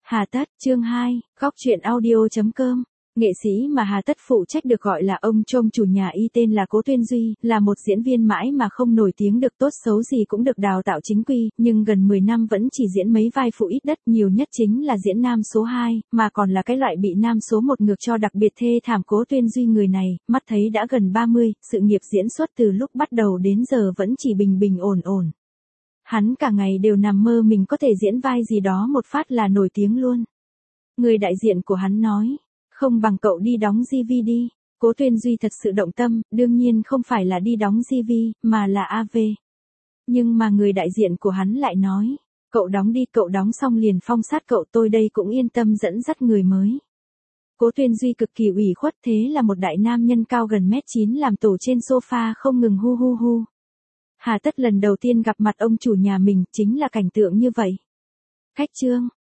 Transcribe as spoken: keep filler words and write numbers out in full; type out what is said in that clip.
Hà Tất, chương hai, góc truyện audio.com. Nghệ sĩ mà Hà Tất phụ trách được gọi là ông Trôm, chủ nhà y tên là Cố Tuyên Duy, là một diễn viên mãi mà không nổi tiếng được, tốt xấu gì cũng được đào tạo chính quy, nhưng gần mười năm vẫn chỉ diễn mấy vai phụ ít đất, nhiều nhất chính là diễn nam số hai, mà còn là cái loại bị nam số một ngược cho đặc biệt thê thảm. Cố Tuyên Duy người này, mắt thấy đã gần ba mươi, sự nghiệp diễn xuất từ lúc bắt đầu đến giờ vẫn chỉ bình bình ổn ổn. Hắn cả ngày đều nằm mơ mình có thể diễn vai gì đó một phát là nổi tiếng luôn. Người đại diện của hắn nói, không bằng cậu đi đóng gi vê đi. Cố Tuyên Duy thật sự động tâm, đương nhiên không phải là đi đóng gi vê, mà là a vê. Nhưng mà người đại diện của hắn lại nói, cậu đóng đi, cậu đóng xong liền phong sát cậu, tôi đây cũng yên tâm dẫn dắt người mới. Cố Tuyên Duy cực kỳ ủy khuất, thế là một đại nam nhân cao gần mét chín làm tổ trên sofa không ngừng hu hu hu. Hà Tất lần đầu tiên gặp mặt ông chủ nhà mình, chính là cảnh tượng như vậy. Khách trương,